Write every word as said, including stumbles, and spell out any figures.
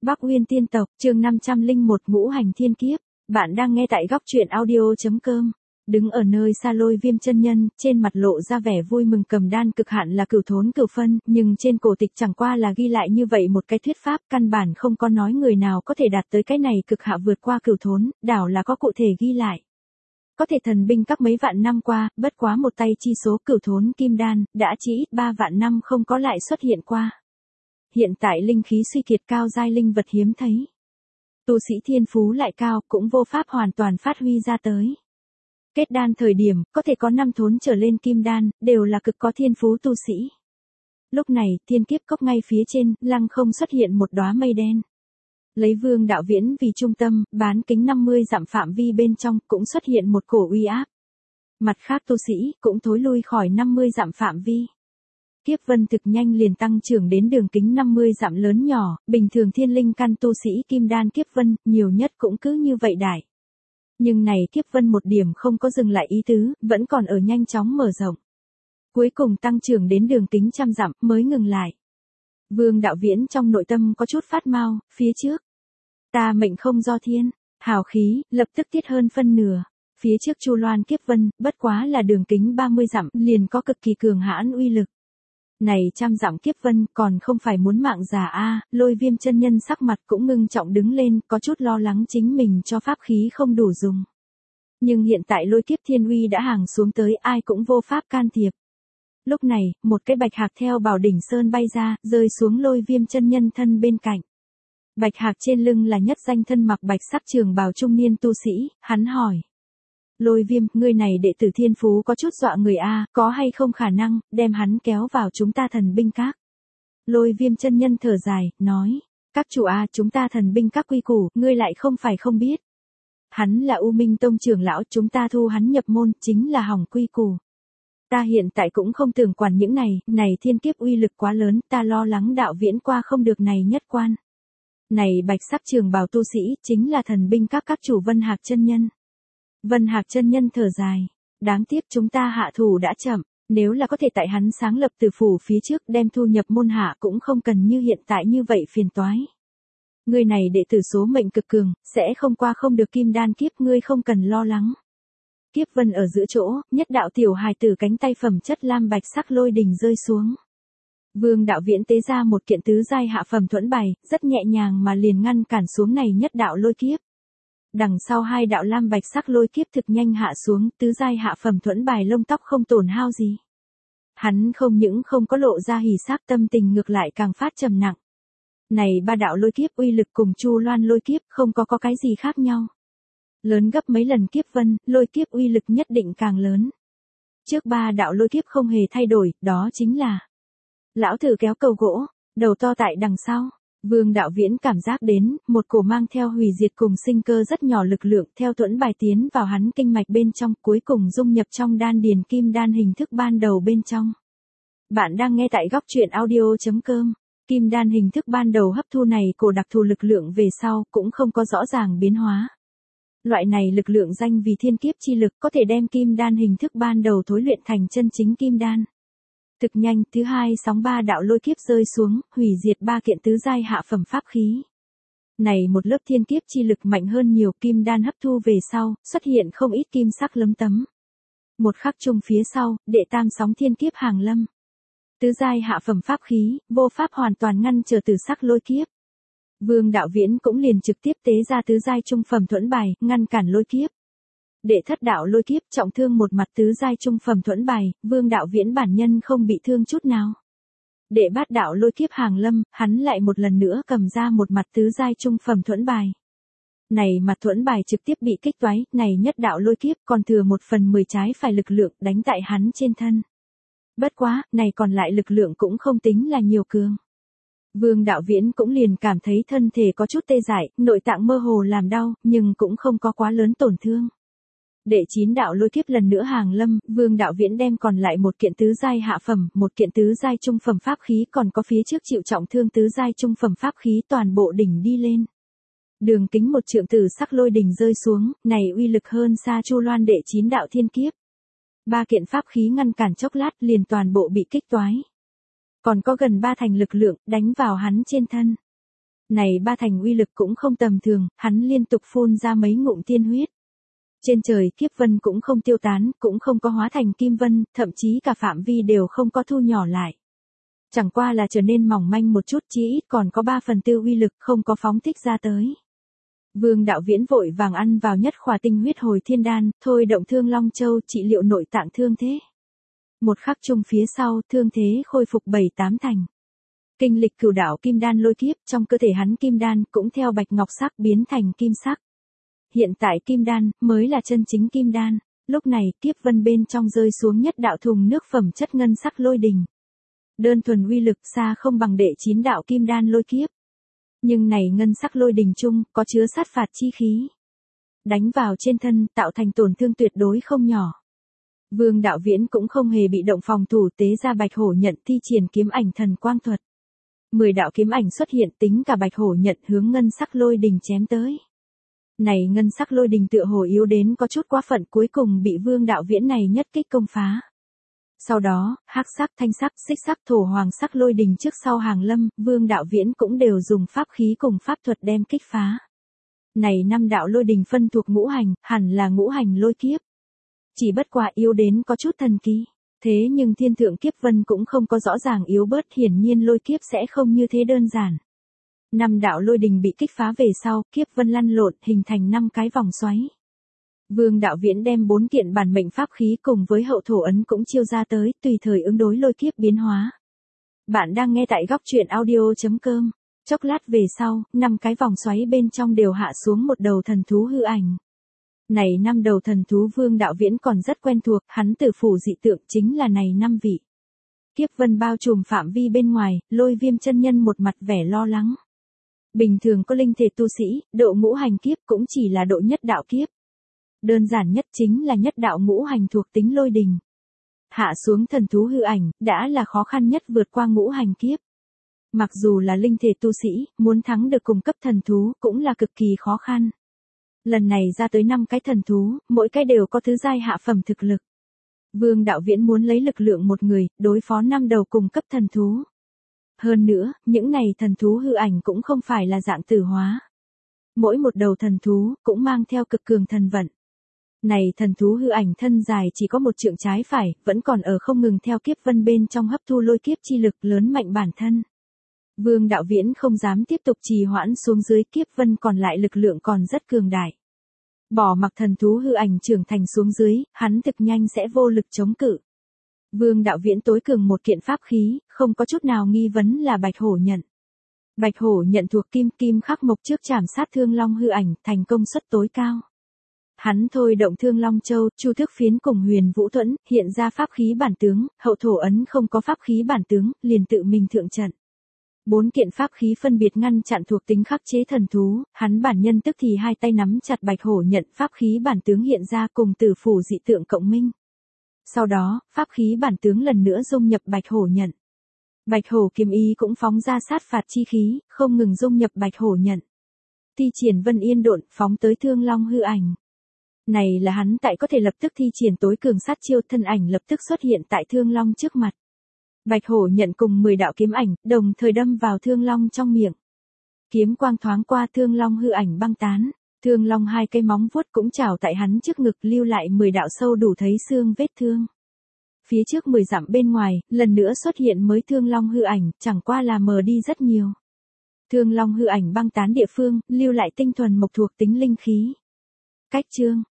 Bắc Uyên Tiên Tộc, chương năm trăm lẻ một Ngũ Hành Thiên Kiếp. Bạn đang nghe tại góc truyện audio chấm com. Đứng ở nơi xa Lôi Viêm chân nhân, trên mặt lộ ra vẻ vui mừng cầm đan cực hạn là cửu thốn cửu phân, nhưng trên cổ tịch chẳng qua là ghi lại như vậy một cái thuyết pháp, căn bản không có nói người nào có thể đạt tới cái này cực hạ vượt qua cửu thốn, đảo là có cụ thể ghi lại. Có thể thần binh các mấy vạn năm qua, bất quá một tay chi số cửu thốn kim đan, đã chỉ ít ba vạn năm không có lại xuất hiện qua. Hiện tại linh khí suy kiệt cao giai linh vật hiếm thấy. Tu sĩ thiên phú lại cao, cũng vô pháp hoàn toàn phát huy ra tới. Kết đan thời điểm, có thể có năm thốn trở lên kim đan, đều là cực có thiên phú tu sĩ. Lúc này, thiên kiếp cốc ngay phía trên, lăng không xuất hiện một đóa mây đen. Lấy Vương Đạo Viễn vì trung tâm, bán kính năm mươi dặm phạm vi bên trong, cũng xuất hiện một cổ uy áp. Mặt khác tu sĩ, cũng thối lui khỏi năm mươi dặm phạm vi. Kiếp vân thực nhanh liền tăng trưởng đến đường kính năm mươi dặm lớn nhỏ, bình thường thiên linh căn tu sĩ kim đan kiếp vân, nhiều nhất cũng cứ như vậy đại. Nhưng này kiếp vân một điểm không có dừng lại ý tứ, vẫn còn ở nhanh chóng mở rộng. Cuối cùng tăng trưởng đến đường kính trăm dặm, mới ngừng lại. Vương Đạo Viễn trong nội tâm có chút phát mau, phía trước. Ta mệnh không do thiên, hào khí, lập tức tiết hơn phân nửa. Phía trước Chu Loan kiếp vân, bất quá là đường kính ba mươi dặm, liền có cực kỳ cường hãn uy lực. Này trăm dặm kiếp vân còn không phải muốn mạng già a. Lôi Viêm chân nhân sắc mặt cũng ngưng trọng đứng lên, có chút lo lắng chính mình cho pháp khí không đủ dùng. Nhưng hiện tại lôi kiếp thiên uy đã hàng xuống tới, ai cũng vô pháp can thiệp. Lúc này, một cái bạch hạc theo Bảo Đỉnh Sơn bay ra, rơi xuống Lôi Viêm chân nhân thân bên cạnh. Bạch hạc trên lưng là nhất danh thân mặc bạch sắc trường bào trung niên tu sĩ, hắn hỏi. Lôi Viêm, ngươi này đệ tử thiên phú có chút dọa người a, có hay không khả năng, đem hắn kéo vào chúng ta thần binh các. Lôi Viêm chân nhân thở dài, nói, các chủ a, chúng ta thần binh các quy củ, ngươi lại không phải không biết. Hắn là U Minh Tông trưởng lão, chúng ta thu hắn nhập môn, chính là hỏng quy củ. Ta hiện tại cũng không tưởng quản những này, này thiên kiếp uy lực quá lớn, ta lo lắng Đạo Viễn qua không được này nhất quan. Này bạch sắc trường bào tu sĩ, chính là thần binh các các chủ Vân Hạc chân nhân. Vân Hạc chân nhân thở dài, đáng tiếc chúng ta hạ thủ đã chậm, nếu là có thể tại hắn sáng lập từ phủ phía trước đem thu nhập môn hạ cũng không cần như hiện tại như vậy phiền toái. Người này đệ tử số mệnh cực cường, sẽ không qua không được kim đan kiếp, ngươi không cần lo lắng. Kiếp vân ở giữa chỗ, nhất đạo tiểu hài tử cánh tay phẩm chất lam bạch sắc lôi đình rơi xuống. Vương Đạo Viễn tế ra một kiện tứ giai hạ phẩm thuẫn bài, rất nhẹ nhàng mà liền ngăn cản xuống này nhất đạo lôi kiếp. Đằng sau hai đạo lam bạch sắc lôi kiếp thực nhanh hạ xuống, tứ giai hạ phẩm thuẫn bài lông tóc không tổn hao gì. Hắn không những không có lộ ra hỉ sắc, tâm tình ngược lại càng phát trầm nặng. Này ba đạo lôi kiếp uy lực cùng Chu Loan lôi kiếp không có có cái gì khác nhau. Lớn gấp mấy lần kiếp vân, lôi kiếp uy lực nhất định càng lớn. Trước ba đạo lôi kiếp không hề thay đổi, đó chính là lão thử kéo cầu gỗ, đầu to tại đằng sau. Vương Đạo Viễn cảm giác đến, một cổ mang theo hủy diệt cùng sinh cơ rất nhỏ lực lượng theo thuẫn bài tiến vào hắn kinh mạch bên trong, cuối cùng dung nhập trong đan điền kim đan hình thức ban đầu bên trong. Bạn đang nghe tại góc truyện audio chấm com. Kim đan hình thức ban đầu hấp thu này cổ đặc thù lực lượng về sau cũng không có rõ ràng biến hóa. Loại này lực lượng danh vì thiên kiếp chi lực có thể đem kim đan hình thức ban đầu thối luyện thành chân chính kim đan. Thực nhanh, thứ hai sóng ba đạo lôi kiếp rơi xuống, hủy diệt ba kiện tứ giai hạ phẩm pháp khí. Này một lớp thiên kiếp chi lực mạnh hơn nhiều, kim đan hấp thu về sau, xuất hiện không ít kim sắc lấm tấm. Một khắc chung phía sau, đệ tam sóng thiên kiếp hàng lâm. Tứ giai hạ phẩm pháp khí, vô pháp hoàn toàn ngăn trở từ sắc lôi kiếp. Vương Đạo Viễn cũng liền trực tiếp tế ra tứ giai trung phẩm thuẫn bài, ngăn cản lôi kiếp. Đệ thất đạo lôi kiếp trọng thương một mặt tứ giai trung phẩm thuẫn bài, Vương Đạo Viễn bản nhân không bị thương chút nào. Đệ bát đạo lôi kiếp hàng lâm, hắn lại một lần nữa cầm ra một mặt tứ giai trung phẩm thuẫn bài. Này mặt thuẫn bài trực tiếp bị kích toái, này nhất đạo lôi kiếp còn thừa một phần mười trái phải lực lượng đánh tại hắn trên thân. Bất quá, này còn lại lực lượng cũng không tính là nhiều cường. Vương Đạo Viễn cũng liền cảm thấy thân thể có chút tê dại, nội tạng mơ hồ làm đau, nhưng cũng không có quá lớn tổn thương. Đệ chín đạo lôi kiếp lần nữa hàng lâm, Vương Đạo Viễn đem còn lại một kiện tứ giai hạ phẩm, một kiện tứ giai trung phẩm pháp khí còn có phía trước chịu trọng thương tứ giai trung phẩm pháp khí toàn bộ đỉnh đi lên. Đường kính một trượng tử sắc lôi đỉnh rơi xuống, này uy lực hơn xa Chu Loan đệ chín đạo thiên kiếp. Ba kiện pháp khí ngăn cản chốc lát liền toàn bộ bị kích toái. Còn có gần ba thành lực lượng đánh vào hắn trên thân. Này ba thành uy lực cũng không tầm thường, hắn liên tục phun ra mấy ngụm tiên huyết. Trên trời kiếp vân cũng không tiêu tán, cũng không có hóa thành kim vân, thậm chí cả phạm vi đều không có thu nhỏ lại. Chẳng qua là trở nên mỏng manh một chút, chí ít còn có ba phần tư uy lực không có phóng thích ra tới. Vương Đạo Viễn vội vàng ăn vào nhất khỏa tinh huyết hồi thiên đan, thôi động Thương Long Châu trị liệu nội tạng thương thế. Một khắc chung phía sau, thương thế khôi phục bảy tám thành. Kinh lịch cửu đạo kim đan lôi kiếp, trong cơ thể hắn kim đan cũng theo bạch ngọc sắc biến thành kim sắc. Hiện tại kim đan mới là chân chính kim đan. Lúc này kiếp vân bên trong rơi xuống nhất đạo thùng nước phẩm chất ngân sắc lôi đình. Đơn thuần uy lực xa không bằng đệ chín đạo kim đan lôi kiếp. Nhưng này ngân sắc lôi đình chung có chứa sát phạt chi khí. Đánh vào trên thân tạo thành tổn thương tuyệt đối không nhỏ. Vương Đạo Viễn cũng không hề bị động phòng thủ, tế ra bạch hổ nhận thi triển kiếm ảnh thần quang thuật. Mười đạo kiếm ảnh xuất hiện, tính cả bạch hổ nhận hướng ngân sắc lôi đình chém tới. Này ngân sắc lôi đình tựa hồ yếu đến có chút quá phận, cuối cùng bị Vương Đạo Viễn này nhất kích công phá. Sau đó, hắc sắc, thanh sắc, xích sắc, thổ hoàng sắc lôi đình trước sau hàng lâm, Vương Đạo Viễn cũng đều dùng pháp khí cùng pháp thuật đem kích phá. Này năm đạo lôi đình phân thuộc ngũ hành, hẳn là ngũ hành lôi kiếp. Chỉ bất quá yếu đến có chút thần kỳ. Thế nhưng thiên thượng kiếp vân cũng không có rõ ràng yếu bớt, hiển nhiên lôi kiếp sẽ không như thế đơn giản. Năm đạo lôi đình bị kích phá về sau, kiếp vân lăn lộn hình thành năm cái vòng xoáy. Vương Đạo Viễn đem bốn kiện bản mệnh pháp khí cùng với hậu thổ ấn cũng chiêu ra tới, tùy thời ứng đối lôi kiếp biến hóa. Bạn đang nghe tại góc truyện audio chấm com. Chốc lát về sau, năm cái vòng xoáy bên trong đều hạ xuống một đầu thần thú hư ảnh. Này năm đầu thần thú Vương Đạo Viễn còn rất quen thuộc, hắn tử phủ dị tượng chính là này năm vị. Kiếp vân bao trùm phạm vi bên ngoài, Lôi Viêm chân nhân một mặt vẻ lo lắng. Bình thường có linh thể tu sĩ, độ ngũ hành kiếp cũng chỉ là độ nhất đạo kiếp. Đơn giản nhất chính là nhất đạo ngũ hành thuộc tính lôi đình. Hạ xuống thần thú hư ảnh, đã là khó khăn nhất vượt qua ngũ hành kiếp. Mặc dù là linh thể tu sĩ, muốn thắng được cùng cấp thần thú cũng là cực kỳ khó khăn. Lần này ra tới năm cái thần thú, mỗi cái đều có thứ giai hạ phẩm thực lực. Vương Đạo Viễn muốn lấy lực lượng một người, đối phó năm đầu cùng cấp thần thú. Hơn nữa, những này thần thú hư ảnh cũng không phải là dạng tử hóa. Mỗi một đầu thần thú cũng mang theo cực cường thần vận. Này thần thú hư ảnh thân dài chỉ có một trượng trái phải, vẫn còn ở không ngừng theo kiếp vân bên trong hấp thu lôi kiếp chi lực lớn mạnh bản thân. Vương Đạo Viễn không dám tiếp tục trì hoãn xuống dưới, kiếp vân còn lại lực lượng còn rất cường đại. Bỏ mặc thần thú hư ảnh trưởng thành xuống dưới, hắn thực nhanh sẽ vô lực chống cự. Vương Đạo Viễn tối cường một kiện pháp khí, không có chút nào nghi vấn là bạch hổ nhận. Bạch hổ nhận thuộc kim, kim khắc mộc trước chảm sát Thương Long hư ảnh, thành công suất tối cao. Hắn thôi động Thương Long Châu, Chu Thức Phiến cùng Huyền Vũ Thuẫn, hiện ra pháp khí bản tướng, hậu thổ ấn không có pháp khí bản tướng, liền tự mình thượng trận. Bốn kiện pháp khí phân biệt ngăn chặn thuộc tính khắc chế thần thú, hắn bản nhân tức thì hai tay nắm chặt bạch hổ nhận, pháp khí bản tướng hiện ra cùng tử phủ dị tượng cộng minh. Sau đó, pháp khí bản tướng lần nữa dung nhập bạch hổ nhận. Bạch hổ kiếm ý cũng phóng ra sát phạt chi khí, không ngừng dung nhập bạch hổ nhận. Thi triển Vân Yên Độn, phóng tới Thương Long hư ảnh. Này là hắn tại có thể lập tức thi triển tối cường sát chiêu, thân ảnh lập tức xuất hiện tại Thương Long trước mặt. Bạch hổ nhận cùng mười đạo kiếm ảnh, đồng thời đâm vào Thương Long trong miệng. Kiếm quang thoáng qua, Thương Long hư ảnh băng tán. Thương Long hai cây móng vuốt cũng chảo tại hắn trước ngực, lưu lại mười đạo sâu đủ thấy xương vết thương. Phía trước mười dặm bên ngoài, lần nữa xuất hiện mới Thương Long hư ảnh, chẳng qua là mờ đi rất nhiều. Thương Long hư ảnh băng tán địa phương, lưu lại tinh thuần mộc thuộc tính linh khí. Cách chương